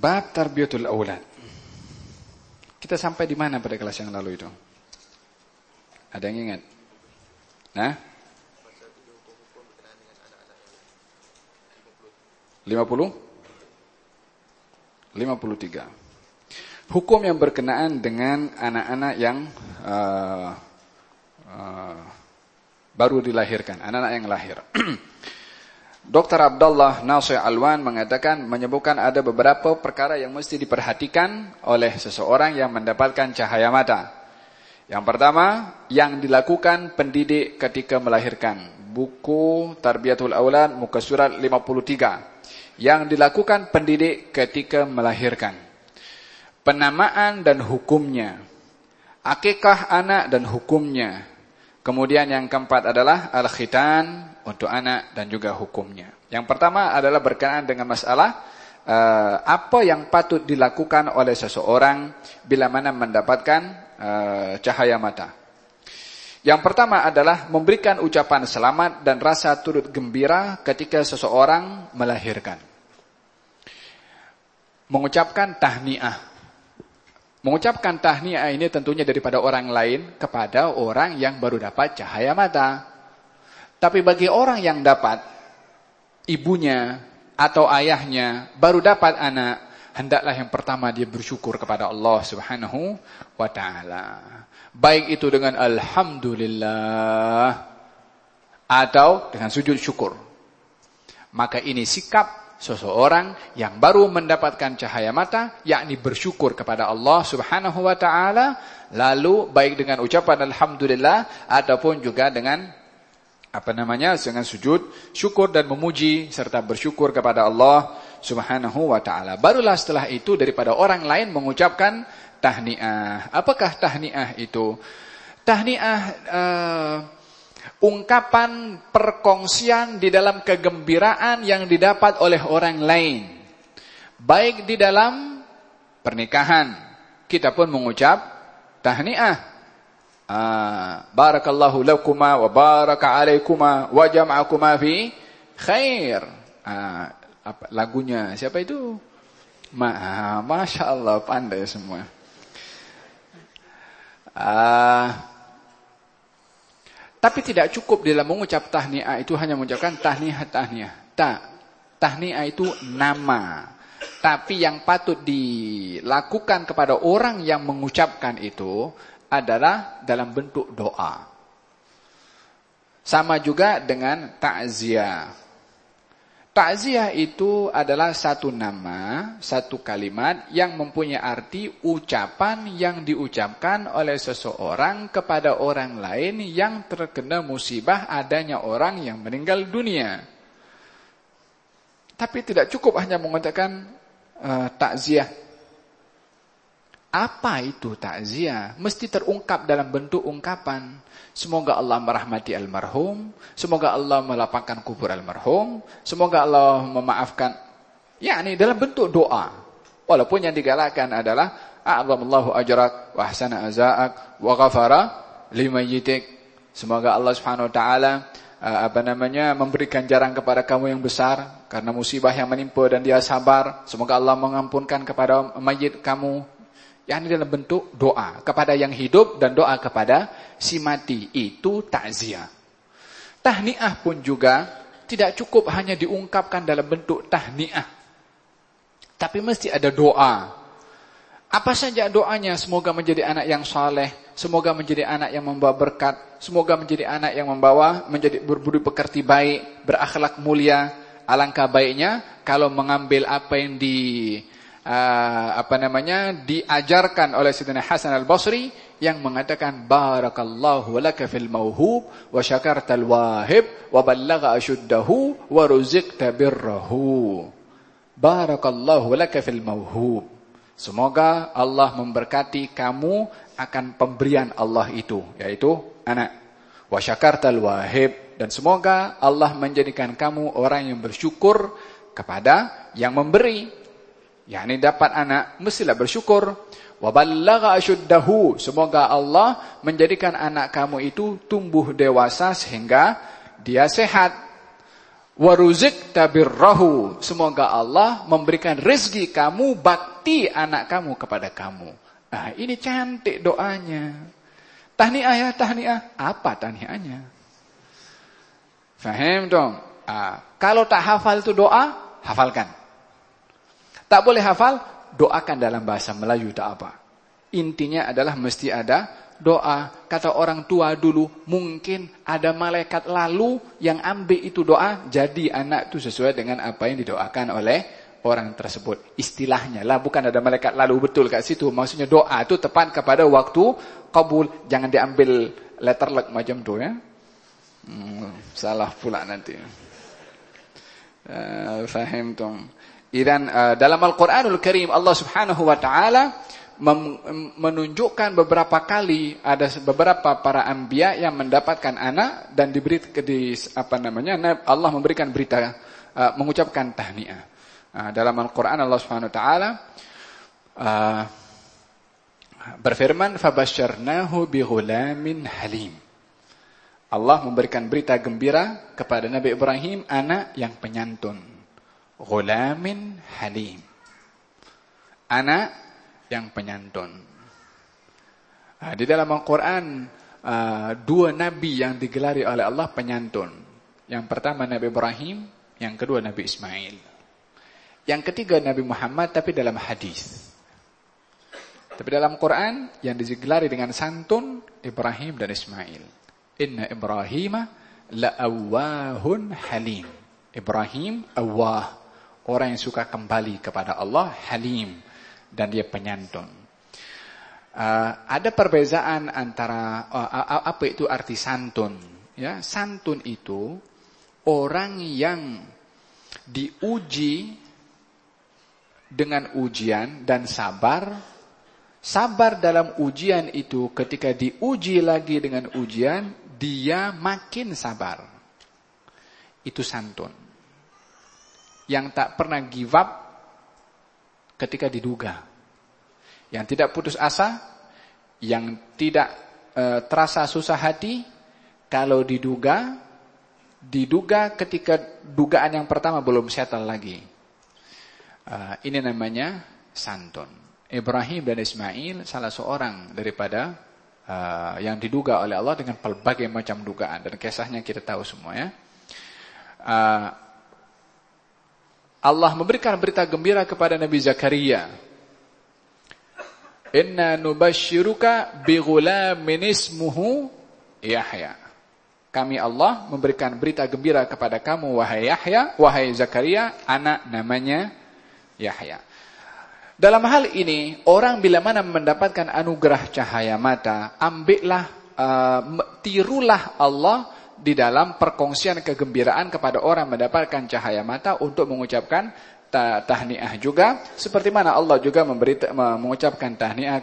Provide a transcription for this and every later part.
Bab tarbiyatul aulad. Kita sampai di mana pada kelas yang lalu itu? Ada yang ingat? Nah? 53. Hukum yang berkenaan dengan anak-anak yang baru dilahirkan, anak-anak yang lahir. Dr. Abdullah Nasir Alwan menyebutkan ada beberapa perkara yang mesti diperhatikan oleh seseorang yang mendapatkan cahaya mata. Yang pertama, yang dilakukan pendidik ketika melahirkan. Buku Tarbiyatul Aulad, muka surat 53. Yang dilakukan pendidik ketika melahirkan. Penamaan dan hukumnya. Akikah anak dan hukumnya. Kemudian yang keempat adalah al-khitan untuk anak dan juga hukumnya. Yang pertama adalah berkenaan dengan masalah apa yang patut dilakukan oleh seseorang bila mana mendapatkan cahaya mata. Yang pertama adalah memberikan ucapan selamat dan rasa turut gembira ketika seseorang melahirkan. Mengucapkan tahniah. Mengucapkan tahniah ini tentunya daripada orang lain kepada orang yang baru dapat cahaya mata. Tapi bagi orang yang dapat, ibunya atau ayahnya baru dapat anak, hendaklah yang pertama dia bersyukur kepada Allah Subhanahu wa ta'ala. Baik itu dengan alhamdulillah atau dengan sujud syukur. Maka ini sikap seseorang yang baru mendapatkan cahaya mata, yakni bersyukur kepada Allah Subhanahu wa ta'ala, lalu baik dengan ucapan alhamdulillah ataupun juga dengan dengan sujud syukur dan memuji serta bersyukur kepada Allah Subhanahu wa ta'ala. Barulah setelah itu daripada orang lain mengucapkan tahniah. Apakah tahniah itu? Tahniah ungkapan perkongsian di dalam kegembiraan yang didapat oleh orang lain. Baik di dalam pernikahan, kita pun mengucap tahniah. Barakallahu lakuma wa baraka alaikuma wa jama'akuma fi khair. Lagunya siapa itu? Masya Allah, pandai semua. Tapi tidak cukup dalam mengucap tahniah itu hanya mengucapkan tahniah. Tahniah itu nama. Tapi yang patut dilakukan kepada orang yang mengucapkan itu adalah dalam bentuk doa. Sama juga dengan takziah. Takziah itu adalah satu nama, satu kalimat yang mempunyai arti ucapan yang diucapkan oleh seseorang kepada orang lain yang terkena musibah adanya orang yang meninggal dunia. Tapi tidak cukup hanya mengatakan takziah. Apa itu takziah? Mesti terungkap dalam bentuk ungkapan. Semoga Allah merahmati almarhum, semoga Allah melapangkan kubur almarhum, semoga Allah memaafkan. Yakni dalam bentuk doa. Walaupun yang digalakkan adalah a'zamallahu ajrak wa ahsana azaak wa ghafara limayyitik. Semoga Allah Subhanahu wa taala memberikan jarang kepada kamu yang besar karena musibah yang menimpa dan dia sabar. Semoga Allah mengampunkan kepada mayit kamu. Yang dalam bentuk doa kepada yang hidup dan doa kepada si mati. Itu takziah. Tahniah pun juga tidak cukup hanya diungkapkan dalam bentuk tahniah. Tapi mesti ada doa. Apa saja doanya? Semoga menjadi anak yang saleh, semoga menjadi anak yang membawa berkat, semoga menjadi anak yang menjadi berbudi pekerti baik, berakhlak mulia. Alangkah baiknya kalau mengambil apa yang diajarkan oleh Sayyidina Hasan al-Basri yang mengatakan barakallahu laka fil mauhub wa syakartal wahib wa ballagha ashuddahu wa ruziqta birrahu. Barakallahu laka fil mauhub. Semoga Allah memberkati kamu akan pemberian Allah itu, yaitu anak. Wa syakartal wahib, dan semoga Allah menjadikan kamu orang yang bersyukur kepada yang memberi. yakni dapat anak, mestilah bersyukur. Wa ballagha ashuddahu, semoga Allah menjadikan anak kamu itu tumbuh dewasa sehingga dia sehat. Waruzikta birrahu, semoga Allah memberikan rezeki kamu bakti anak kamu kepada kamu. Nah, ini cantik doanya. Tahniah ya, tahniah. Apa tahniahnya? Faham dong? Kalau tak hafal itu doa, hafalkan. Tak boleh hafal, doakan dalam bahasa Melayu tak apa. Intinya adalah mesti ada doa. Kata orang tua dulu, mungkin ada malaikat lalu yang ambil itu doa, jadi anak itu sesuai dengan apa yang didoakan oleh orang tersebut. Istilahnya lah, bukan ada malaikat lalu betul kat situ. Maksudnya doa itu tepat kepada waktu kabul. Jangan diambil letter luck macam tu ya. Salah pula nanti. Faham dong. Dan dalam Al-Quranul Karim Allah Subhanahu wa taala menunjukkan beberapa kali ada beberapa para anbiya yang mendapatkan anak dan diberi Allah memberikan berita, mengucapkan tahniah. Dalam Al-Quran Allah Subhanahu wa taala berfirman, fabasyarnahu bighulamin halim. Allah memberikan berita gembira kepada Nabi Ibrahim, anak yang penyantun. Ghulamin halim, anak yang penyantun. Di dalam Al-Quran dua nabi yang digelari oleh Allah penyantun. Yang pertama Nabi Ibrahim, yang kedua Nabi Ismail. Yang ketiga Nabi Muhammad, tapi dalam hadis. Tapi dalam Quran yang digelari dengan santun Ibrahim dan Ismail. Inna Ibrahima la'awwahun halim. Ibrahim awwah, orang yang suka kembali kepada Allah, halim, dan dia penyantun. Ada perbezaan antara apa itu arti santun. Ya, santun itu orang yang diuji dengan ujian dan sabar. Sabar dalam ujian itu, ketika diuji lagi dengan ujian, dia makin sabar. Itu santun. Yang tak pernah give up ketika diduga. Yang tidak putus asa, yang tidak terasa susah hati kalau diduga ketika dugaan yang pertama belum settle lagi. Ini namanya santun. Ibrahim dan Ismail salah seorang daripada yang diduga oleh Allah dengan pelbagai macam dugaan, dan kisahnya kita tahu semua ya. Allah memberikan berita gembira kepada Nabi Zakaria. Inna nubashiruka bighulamin ismuhu Yahya. Kami Allah memberikan berita gembira kepada kamu wahai Yahya, wahai Zakaria, anak namanya Yahya. Dalam hal ini, orang bila mana mendapatkan anugerah cahaya mata, ambillah, tirulah Allah di dalam perkongsian kegembiraan kepada orang mendapatkan cahaya mata untuk mengucapkan tahniah juga. Seperti mana Allah juga mengucapkan tahniah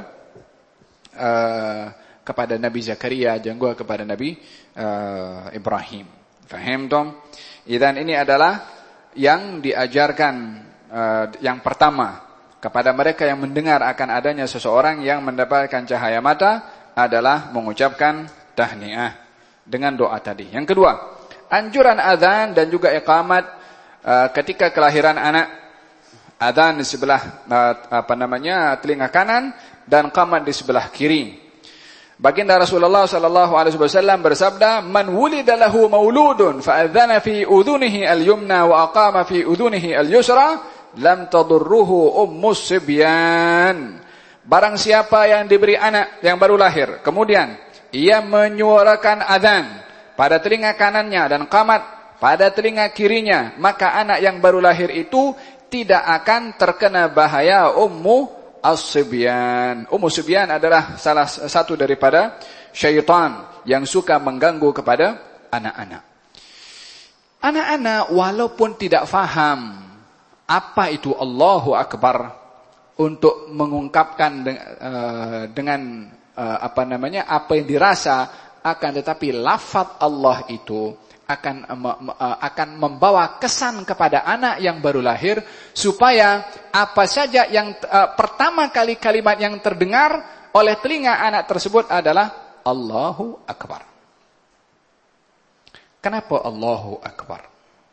kepada Nabi Zakaria, juga kepada Nabi Ibrahim. Faham dong? Dan ini adalah yang diajarkan yang pertama kepada mereka yang mendengar akan adanya seseorang yang mendapatkan cahaya mata adalah mengucapkan tahniah dengan doa tadi. Yang kedua, anjuran azan dan juga iqamat ketika kelahiran anak. Azan di sebelah telinga kanan dan qamat di sebelah kiri. Baginda Rasulullah sallallahu alaihi wasallam bersabda, "Man wulida lahu mauludun fa adzana fi udhunihi al-yumna wa aqama fi udhunihi al-yusra lam tadurruhu ummus sibyan." Barang siapa yang diberi anak yang baru lahir, kemudian ia menyuarakan azan pada telinga kanannya dan qamat pada telinga kirinya, maka anak yang baru lahir itu tidak akan terkena bahaya ummu as-sibyan. Ummu sibyan adalah salah satu daripada syaitan yang suka mengganggu kepada anak-anak. Anak-anak walaupun tidak faham apa itu Allahu Akbar, untuk mengungkapkan dengan apa yang dirasa, akan tetapi lafaz Allah itu akan membawa kesan kepada anak yang baru lahir, supaya apa saja yang pertama kali kalimat yang terdengar oleh telinga anak tersebut adalah Allahu Akbar. Kenapa Allahu Akbar?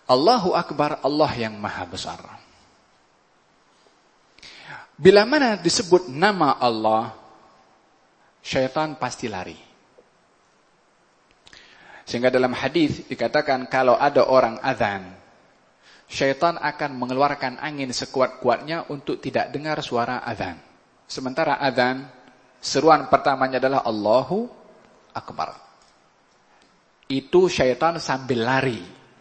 Allahu Akbar, Allah yang maha besar. Bila mana disebut nama Allah, syaitan pasti lari. Sehingga dalam hadis dikatakan kalau ada orang azan, syaitan akan mengeluarkan angin sekuat-kuatnya untuk tidak dengar suara azan. Sementara azan, seruan pertamanya adalah Allahu Akbar. Itu syaitan sambil lari.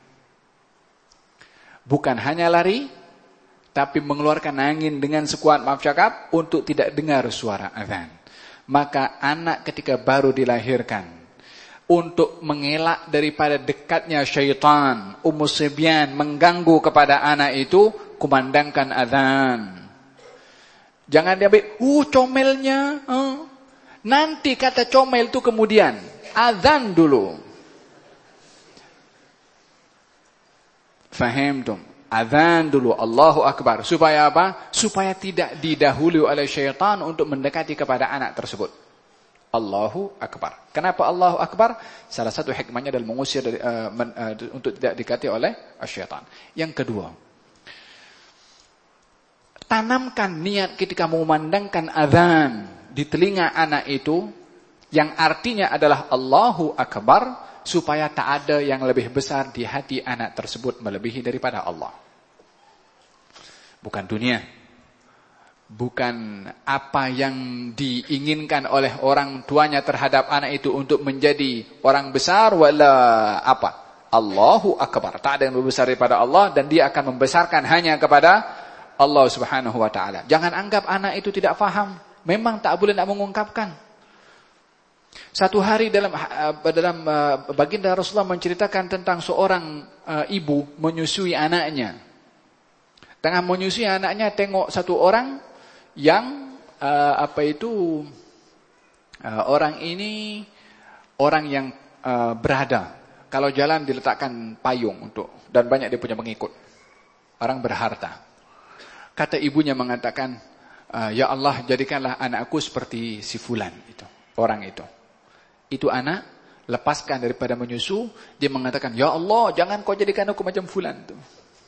Bukan hanya lari, tapi mengeluarkan angin dengan sekuat, maaf cakap, untuk tidak dengar suara azan. Maka anak ketika baru dilahirkan, untuk mengelak daripada dekatnya syaitan, Ummu Sibyan mengganggu kepada anak itu, kumandangkan azan. Jangan diambil, comelnya. Nanti kata comel itu kemudian, azan dulu. Faham tum? Azan dulu, Allahu Akbar. Supaya apa? Supaya tidak didahului oleh syaitan untuk mendekati kepada anak tersebut. Allahu Akbar. Kenapa Allahu Akbar? Salah satu hikmahnya adalah mengusir dari, untuk tidak didekati oleh syaitan. Yang kedua, tanamkan niat ketika memandangkan azan di telinga anak itu, yang artinya adalah Allahu Akbar, supaya tak ada yang lebih besar di hati anak tersebut melebihi daripada Allah. Bukan dunia. Bukan apa yang diinginkan oleh orang tuanya terhadap anak itu untuk menjadi orang besar, wala apa. Allahu Akbar. Tak ada yang lebih besar daripada Allah, dan dia akan membesarkan hanya kepada Allah Subhanahu wa ta'ala. Jangan anggap anak itu tidak faham. Memang tak boleh nak mengungkapkan. Satu hari dalam baginda Rasulullah menceritakan tentang seorang ibu menyusui anaknya. Tengah menyusui anaknya, tengok satu orang yang orang ini orang yang berada. Kalau jalan diletakkan payung untuk, dan banyak dia punya pengikut. Orang berharta. Kata ibunya mengatakan, ya Allah, jadikanlah anakku seperti si fulan itu, orang itu. Itu anak lepaskan daripada menyusu, dia mengatakan, ya Allah, jangan kau jadikan aku macam fulan tu.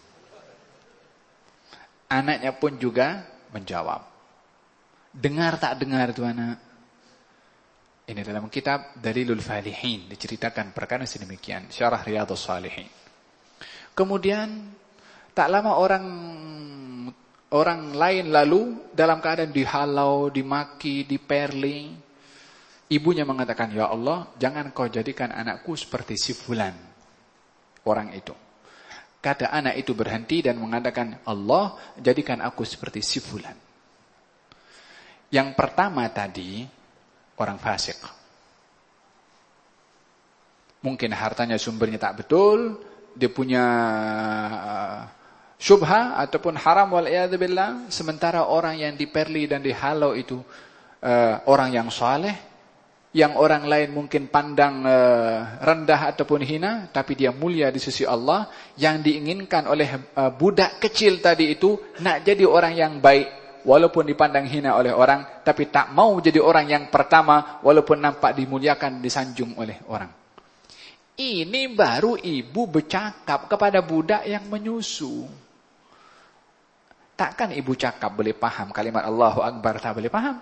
Anaknya pun juga menjawab. Dengar tak dengar tu anak? Ini dalam kitab Dalilul Falihin diceritakan perkara sedemikian, Syarah Riyadhus Shalihin. Kemudian tak lama orang lain lalu dalam keadaan dihalau, dimaki, diperli. Ibunya mengatakan, ya Allah, jangan kau jadikan anakku seperti si fulan, orang itu. Kata anak itu berhenti dan mengatakan, Allah, jadikan aku seperti si fulan. Yang pertama tadi, orang fasik. Mungkin hartanya sumbernya tak betul, dia punya syubha ataupun haram wal'iyadzubillah. Sementara orang yang diperli dan dihalau itu orang yang saleh, yang orang lain mungkin pandang rendah ataupun hina, tapi dia mulia di sisi Allah. Yang diinginkan oleh budak kecil tadi itu nak jadi orang yang baik, walaupun dipandang hina oleh orang, tapi tak mau jadi orang yang pertama, walaupun nampak dimuliakan, disanjung oleh orang. Ini baru ibu bercakap kepada budak yang menyusu. Takkan ibu cakap boleh paham kalimat Allahu Akbar, tak boleh paham?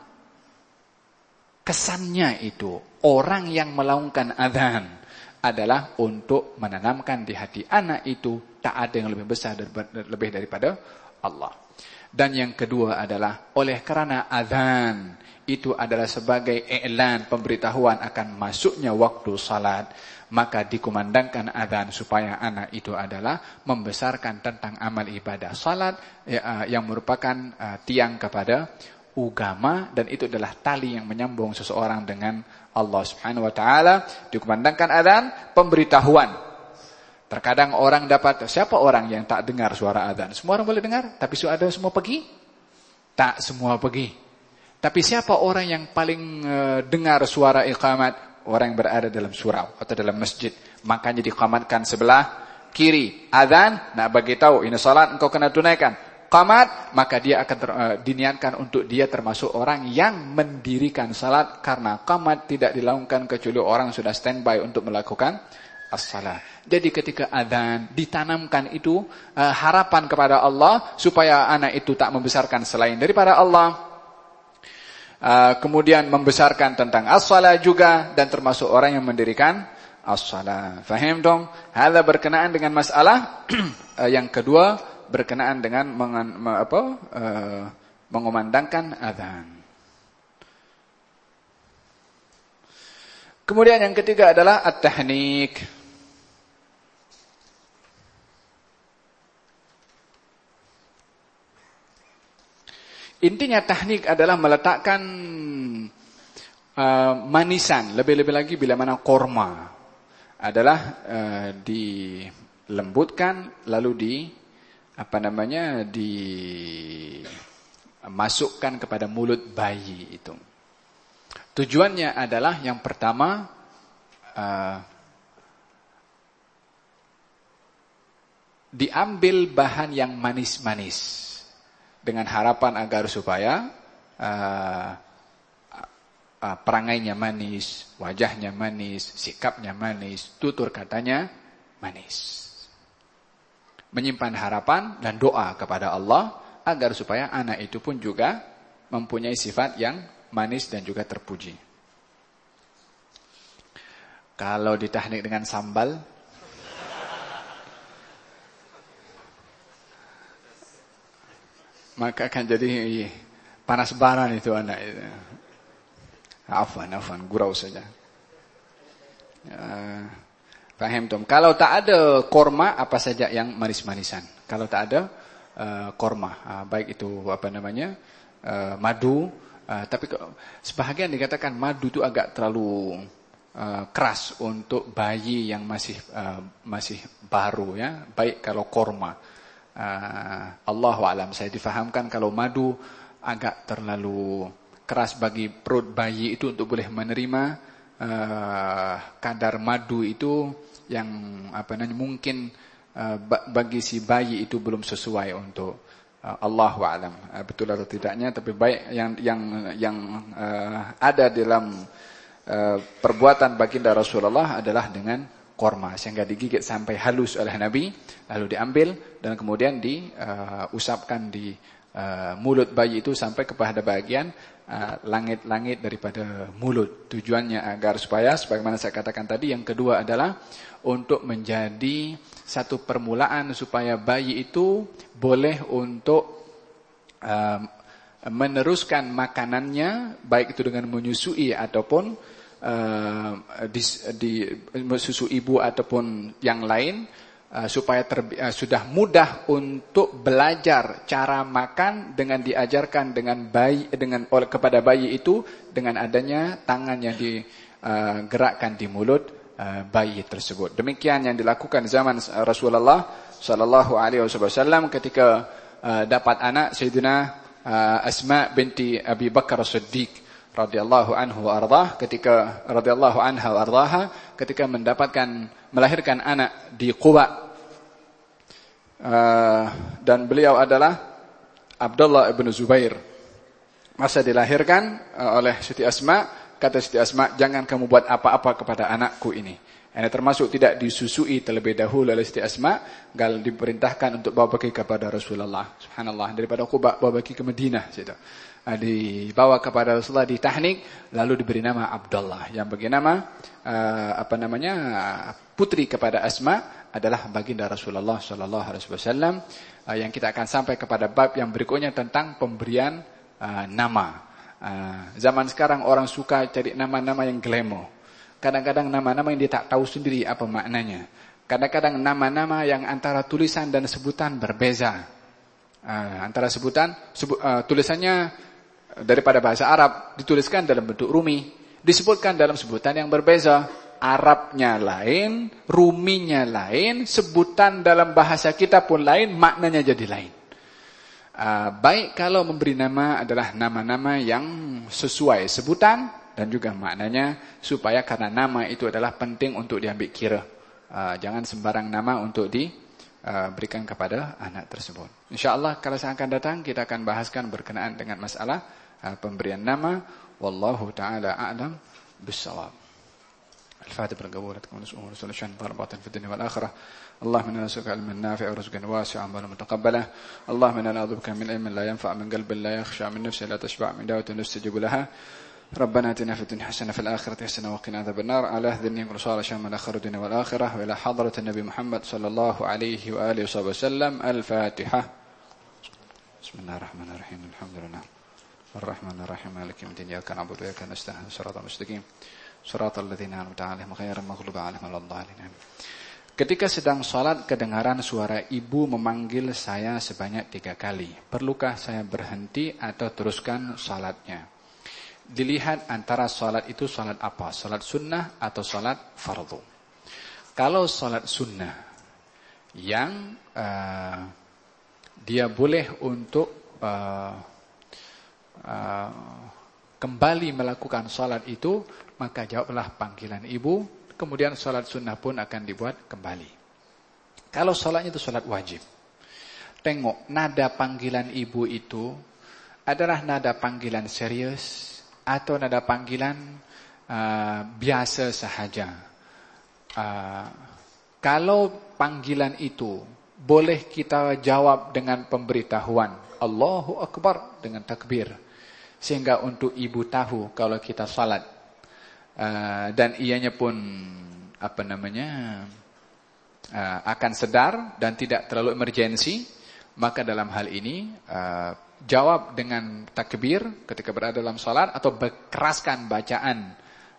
Kesannya itu, orang yang melaungkan azan adalah untuk menanamkan di hati anak itu, tak ada yang lebih besar lebih daripada Allah. Dan yang kedua adalah, oleh kerana azan itu adalah sebagai i'lan, pemberitahuan akan masuknya waktu salat, maka dikumandangkan azan supaya anak itu adalah membesarkan tentang amal ibadah salat yang merupakan tiang kepada agama, dan itu adalah tali yang menyambung seseorang dengan Allah Subhanahu wa taala. Dikumandangkan azan, pemberitahuan. Terkadang orang dapat, siapa orang yang tak dengar suara azan? Semua orang boleh dengar, tapi ada semua pergi? Tak semua pergi. Tapi siapa orang yang paling dengar suara iqamat? Orang yang berada dalam surau atau dalam masjid. Makanya diqamatkan sebelah kiri. Azan nak bagi tahu ini salat engkau kena tunaikan. Qamat, maka dia akan diniatkan untuk dia termasuk orang yang mendirikan salat, karena qamat tidak dilakukan kecuali orang sudah standby untuk melakukan as-salah. Jadi ketika adzan ditanamkan itu harapan kepada Allah supaya anak itu tak membesarkan selain daripada Allah. Kemudian membesarkan tentang as-salah juga, dan termasuk orang yang mendirikan as-salah. Faham dong? Hala berkenaan dengan masalah yang kedua berkenaan dengan mengumandangkan adzan. Kemudian yang ketiga adalah at-tahnik. Intinya tahnik adalah meletakkan manisan, lebih-lebih lagi bila mana korma adalah dilembutkan lalu dimasukkan kepada mulut bayi itu. Tujuannya adalah yang pertama diambil bahan yang manis-manis dengan harapan agar supaya perangainya manis, wajahnya manis, sikapnya manis, tutur katanya manis. Menyimpan harapan dan doa kepada Allah agar supaya anak itu pun juga mempunyai sifat yang manis dan juga terpuji. Kalau ditahnik dengan sambal, maka akan jadi panas baran itu anak itu. Afwan, gurau saja. Paham Tom? Kalau tak ada korma, apa saja yang manis-manisan. Kalau tak ada korma, baik itu madu. Tapi sebahagian dikatakan madu itu agak terlalu keras untuk bayi yang masih baru, ya. Baik kalau korma. Allahu a'lam, saya difahamkan kalau madu agak terlalu keras bagi perut bayi itu untuk boleh menerima kadar madu itu yang mungkin bagi si bayi itu belum sesuai untuk Allahu a'lam betul atau tidaknya, tapi baik yang ada dalam perbuatan baginda Rasulullah adalah dengan korma, sehingga digigit sampai halus oleh Nabi, lalu diambil dan kemudian diusapkan di mulut bayi itu sampai kepada bagian langit-langit daripada mulut. Tujuannya agar supaya, sebagaimana saya katakan tadi, yang kedua adalah untuk menjadi satu permulaan supaya bayi itu boleh untuk meneruskan makanannya, baik itu dengan menyusui ataupun di susu ibu ataupun yang lain, supaya sudah mudah untuk belajar cara makan dengan diajarkan kepada bayi itu dengan adanya tangan yang digerakkan di mulut bayi tersebut. Demikian yang dilakukan zaman Rasulullah sallallahu alaihi wasallam ketika dapat anak Sayyidina Asma binti Abi Bakar As-Siddiq radhiyallahu anhu wa ardhah, ketika melahirkan anak di Quba. Dan beliau adalah Abdullah ibn Zubair. Masa dilahirkan oleh Siti Asma, kata Siti Asma, jangan kamu buat apa-apa kepada anakku ini. Ini termasuk tidak disusui terlebih dahulu oleh Siti Asma, gal diperintahkan untuk bawa pergi kepada Rasulullah. Subhanallah, daripada Quba bawa pergi ke Madinah situ. Dibawa kepada Rasulullah, ditahnik, lalu diberi nama Abdullah, yang bagi nama putri kepada Asma adalah baginda Rasulullah sallallahu alaihi wasallam. Yang kita akan sampai kepada bab yang berikutnya tentang pemberian nama. Zaman sekarang orang suka cari nama-nama yang glamour. Kadang-kadang nama-nama yang dia tak tahu sendiri apa maknanya. Kadang-kadang nama-nama yang antara tulisan dan sebutan berbeza. Antara tulisannya daripada bahasa Arab dituliskan dalam bentuk Rumi, disebutkan dalam sebutan yang berbeza. Arabnya lain, Ruminya lain, sebutan dalam bahasa kita pun lain, maknanya jadi lain. Baik kalau memberi nama adalah nama-nama yang sesuai sebutan dan juga maknanya, supaya karena nama itu adalah penting untuk diambil kira. Jangan sembarang nama untuk diberikan kepada anak tersebut. InsyaAllah kalau saya akan datang, kita akan bahaskan berkenaan dengan masalah pemberian nama. Wallahu ta'ala a'lam bissawab. الفاتح بالقبول ونسأل ونسأل الشأن طالبات في الدنيا والآخرة. اللهم إنا نسألك علما نافعا ورزقا واسعا وعملا متقبلا. اللهم إنا نعوذ بك من علم لا ينفع من قلب لا يخشع من نفس لا تشبع من دعوة نستجيب لها. ربنا آتنا في الدنيا حسنة في الآخرة حسنة وقنا عذاب النار. على ذني كل صالح شامل آخر الدنيا والآخرة وإلى حضرة النبي محمد صلى الله عليه وآله وصحبه وسلم. الفاتحة. بسم الله الرحمن الرحيم. الحمد لله الرحمن الرحيم مالك يوم الدين إياك نعبد وإياك نستعين صراط المستقيم صراط الذين أنعمت عليهم غير المغضوب عليهم ولا الضالين. Ketika sedang salat kedengaran suara ibu memanggil saya sebanyak 3 kali. Perlukah saya berhenti atau teruskan salatnya? Dilihat antara salat itu salat apa? Salat sunnah atau salat fardu. Kalau salat sunnah yang dia boleh untuk kembali melakukan salat itu, maka jawablah panggilan ibu. Kemudian salat sunnah pun akan dibuat kembali. Kalau salatnya itu salat wajib, tengok nada panggilan ibu itu adalah nada panggilan serius atau nada panggilan biasa sahaja. Kalau panggilan itu boleh kita jawab dengan pemberitahuan Allahu Akbar dengan takbir, sehingga untuk ibu tahu kalau kita salat. Dan ianya pun akan sedar dan tidak terlalu emergensi, maka dalam hal ini jawab dengan takbir ketika berada dalam salat atau keraskan bacaan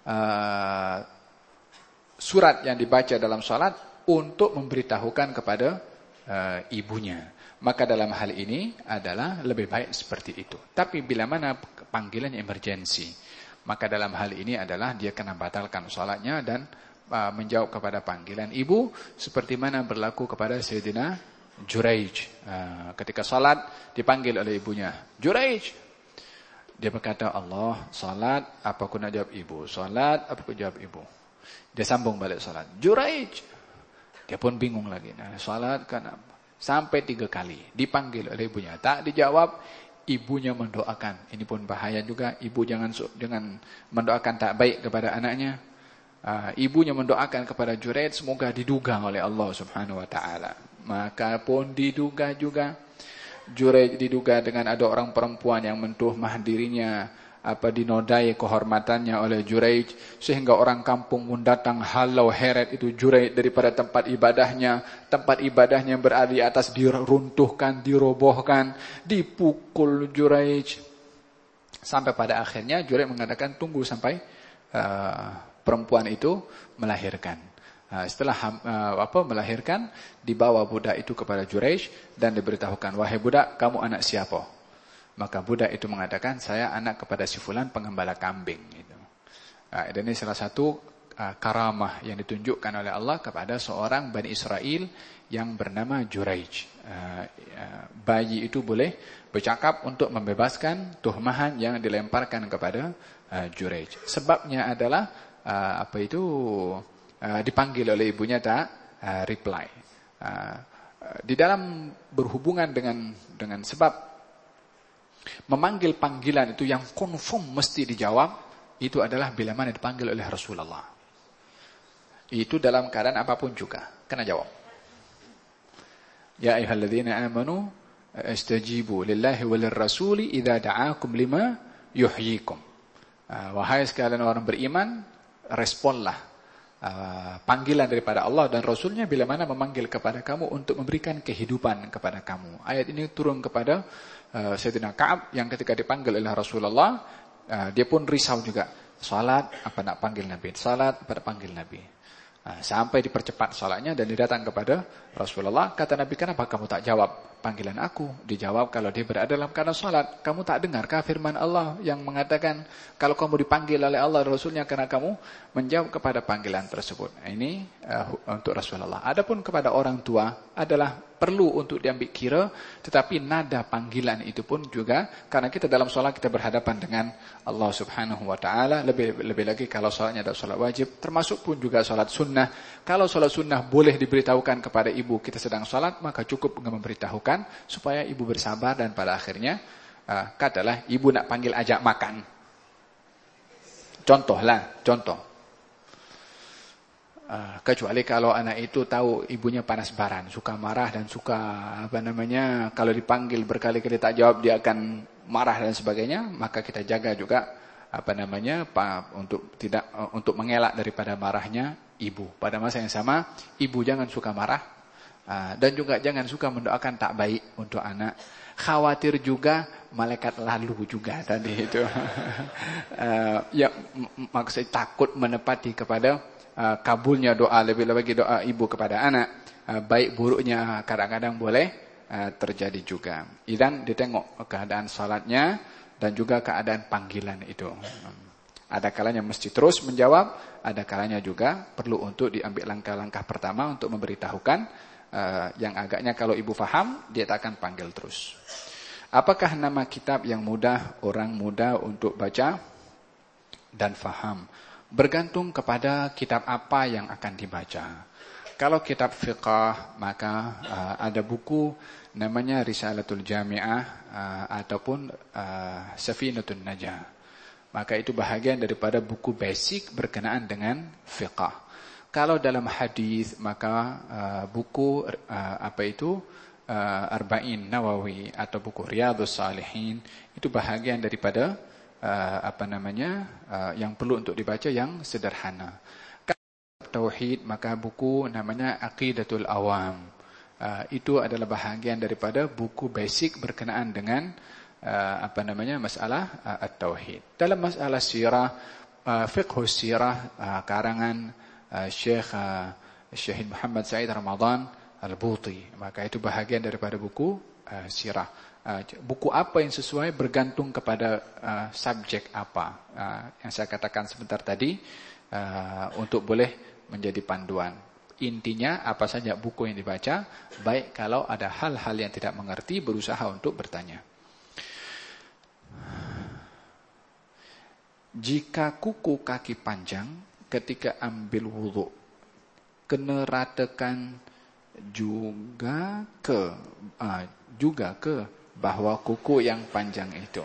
surat yang dibaca dalam salat untuk memberitahukan kepada ibunya. Maka dalam hal ini adalah lebih baik seperti itu. Tapi bila mana panggilannya emergensi, maka dalam hal ini adalah dia kena batalkan salatnya dan menjawab kepada panggilan ibu, seperti mana berlaku kepada Sayyidina Juraij. Ketika salat dipanggil oleh ibunya, Juraij. Dia berkata, Allah, salat apa aku nak jawab ibu? Salat apa aku jawab ibu? Dia sambung balik salat, Juraij. Dia pun bingung lagi. Salat kan apa? Sampai 3 kali dipanggil oleh ibunya, tak dijawab. Ibunya mendoakan, ini pun bahaya juga. Ibu jangan mendoakan tak baik kepada anaknya. Ibunya mendoakan kepada Juraij, semoga diduga oleh Allah Subhanahu Wa Taala. Maka pun diduga juga. Juraij diduga dengan ada orang perempuan yang mentuhmah dirinya, dinodai kehormatannya oleh Juraij, sehingga orang kampung pun datang halau heret itu Juraij daripada tempat ibadahnya yang berada di atas diruntuhkan, dirobohkan, dipukul Juraij, sampai pada akhirnya Juraij mengatakan tunggu sampai perempuan itu melahirkan. Setelah melahirkan, dibawa budak itu kepada Juraij dan diberitahukan, wahai budak, kamu anak siapa? Maka budak itu mengatakan, saya anak kepada si fulan pengembala kambing. Dan ini salah satu karamah yang ditunjukkan oleh Allah kepada seorang Bani Israel yang bernama Juraij. Bayi itu boleh bercakap untuk membebaskan tuhmahan yang dilemparkan kepada Juraij. Sebabnya adalah dipanggil oleh ibunya tak reply. Di dalam berhubungan dengan sebab memanggil panggilan itu yang confirm mesti dijawab, itu adalah bila mana dipanggil oleh Rasulullah. Itu dalam keadaan apapun juga kena jawab. Ya ayyuhalladzina amanu istajibu lillahi walir rasuli idza da'akum lima yuhyikum. Wahai sekalian orang beriman, responlah panggilan daripada Allah dan Rasulnya bila mana memanggil kepada kamu untuk memberikan kehidupan kepada kamu. Ayat ini turun kepada Sayyidina Ka'ab yang ketika dipanggil oleh Rasulullah, dia pun risau juga. Salat apa nak panggil Nabi? Salat apa nak panggil Nabi? Sampai dipercepat salatnya dan didatang kepada Rasulullah. Kata Nabi, kenapa kamu tak jawab panggilan aku? Dijawab, kalau dia berada dalam keadaan salat. Kamu tak dengarkah firman Allah yang mengatakan kalau kamu dipanggil oleh Allah dan Rasulnya karena kamu menjawab kepada panggilan tersebut. Ini untuk Rasulullah. Adapun kepada orang tua adalah perlu untuk diambil kira, tetapi nada panggilan itu pun juga karena kita dalam solat kita berhadapan dengan Allah Subhanahu Wa Taala. Lebih lagi kalau solatnya adalah solat wajib, termasuk pun juga solat sunnah. Kalau solat sunnah boleh diberitahukan kepada ibu kita sedang solat, maka cukup memberitahukan supaya ibu bersabar dan pada akhirnya katalah ibu nak panggil ajak makan. Contoh. Kecuali kalau anak itu tahu ibunya panas baran, suka marah dan suka kalau dipanggil berkali-kali tak jawab dia akan marah dan sebagainya, maka kita jaga juga untuk mengelak daripada marahnya ibu. Pada masa yang sama, ibu jangan suka marah dan juga jangan suka mendoakan tak baik untuk anak. Khawatir juga malaikat lalu juga tadi itu. Maksudnya takut menepati kepada kabulnya doa, lebih-lebih doa ibu kepada anak. Baik buruknya kadang-kadang boleh terjadi juga. Dan ditengok keadaan salatnya dan juga keadaan panggilan itu. Ada kalanya mesti terus menjawab, ada kalanya juga perlu untuk diambil langkah-langkah pertama untuk memberitahukan yang agaknya kalau ibu faham, dia tak akan panggil terus. Apakah nama kitab yang mudah orang mudah untuk baca dan faham? Bergantung kepada kitab apa yang akan dibaca. Kalau kitab fiqh, maka ada buku namanya Risalatul Jami'ah ataupun Safinatun Najah. Maka itu bahagian daripada buku basic berkenaan dengan fiqh. Kalau dalam hadis, maka buku Arba'in Nawawi atau buku Riyadhus Salihin itu bahagian daripada yang perlu untuk dibaca yang sederhana. Kalau tauhid, maka buku namanya Aqidatul Awam. Itu adalah bahagian daripada buku basic berkenaan dengan masalah at-tauhid. Dalam masalah sirah, fiqhus sirah karangan Syekh Muhammad Said Ramadan Al-Buti, maka itu bahagian daripada buku sirah. Buku apa yang sesuai bergantung kepada subjek apa yang saya katakan sebentar tadi untuk boleh menjadi panduan. Intinya apa saja buku yang dibaca, baik kalau ada hal-hal yang tidak mengerti berusaha untuk bertanya. Jika kuku kaki panjang ketika ambil wudhu, kena ratakan juga ke bahwa kuku yang panjang itu.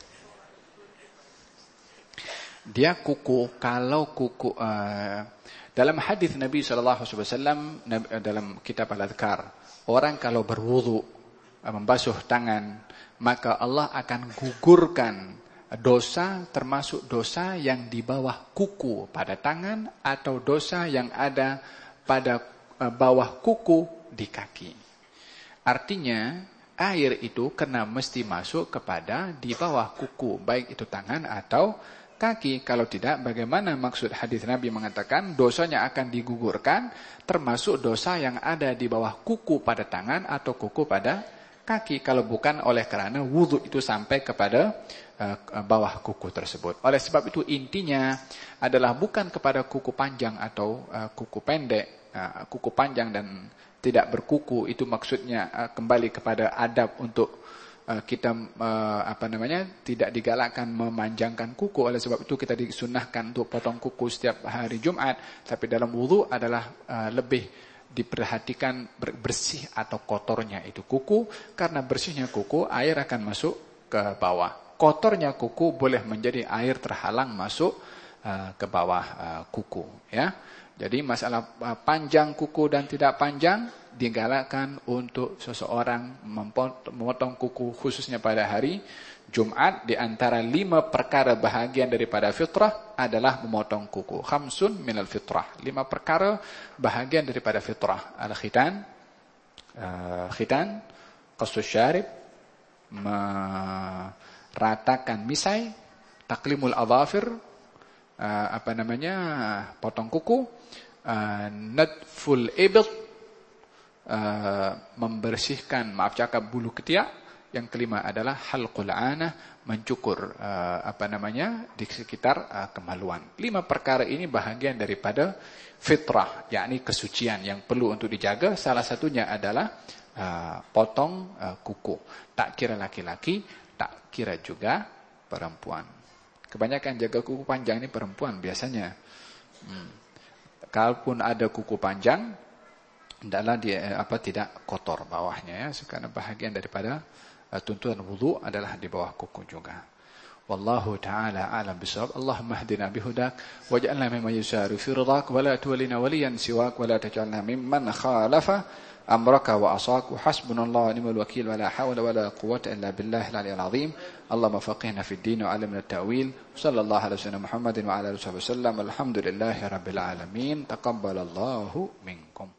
Dia kuku, kalau kuku dalam hadis Nabi SAW dalam kitab Al-Adhkar, orang kalau berwudu membasuh tangan, maka Allah akan gugurkan dosa, termasuk dosa yang di bawah kuku pada tangan atau dosa yang ada pada bawah kuku di kaki. Artinya air itu kena mesti masuk kepada di bawah kuku, baik itu tangan atau kaki. Kalau tidak, bagaimana maksud hadis Nabi mengatakan dosanya akan digugurkan, termasuk dosa yang ada di bawah kuku pada tangan atau kuku pada kaki, kalau bukan oleh kerana wudhu itu sampai kepada bawah kuku tersebut. Oleh sebab itu intinya adalah bukan kepada kuku panjang atau kuku pendek. Kuku panjang dan tidak berkuku itu maksudnya kembali kepada adab untuk kita tidak digalakkan memanjangkan kuku. Oleh sebab itu kita disunahkan untuk potong kuku setiap hari Jumat. Tapi dalam wudu adalah lebih diperhatikan bersih atau kotornya itu kuku, karena bersihnya kuku air akan masuk ke bawah. Kotornya kuku boleh menjadi air terhalang masuk ke bawah kuku, ya. Jadi masalah panjang kuku dan tidak panjang digalakkan untuk seseorang memotong kuku khususnya pada hari Jumat. Di antara 5 perkara bahagian daripada fitrah adalah memotong kuku. Khamsun minal fitrah. 5 perkara bahagian daripada fitrah. Al-khitan, qassus syarib, meratakan misai, taklimul adhafir, potong kuku, nadful ibid, membersihkan bulu ketiak. Yang kelima adalah halqul anah, mencukur di sekitar kemaluan. 5 perkara ini bahagian daripada fitrah, yakni kesucian yang perlu untuk dijaga. Salah satunya adalah potong kuku. Tak kira laki-laki, tak kira juga perempuan. Kebanyakan jaga kuku panjang ini perempuan biasanya. Kalaupun ada kuku panjang, hendaklah dia tidak kotor bawahnya, ya, karena bahagian daripada tuntunan wudu adalah di bawah kuku juga. Wallahu ta'ala a'lam bishawab. Allahumma hdina bihudak waj'alna mimman yusari fi ridak wa la tuwallina waliyan siwak wa la taj'alna mimman khalafa amraka wa asak. Hasbunallahu wa ni'mal wakeel wa la hawla wa la quwwata illa billahil aliyyil azim. Allahumma faqihna fid din wa 'allimna at-ta'wil. Sallallahu ala sayyidina Muhammadin wa ala alihi wasallam. Alhamdulillahi rabbil alamin. Taqabbalallahu minkum.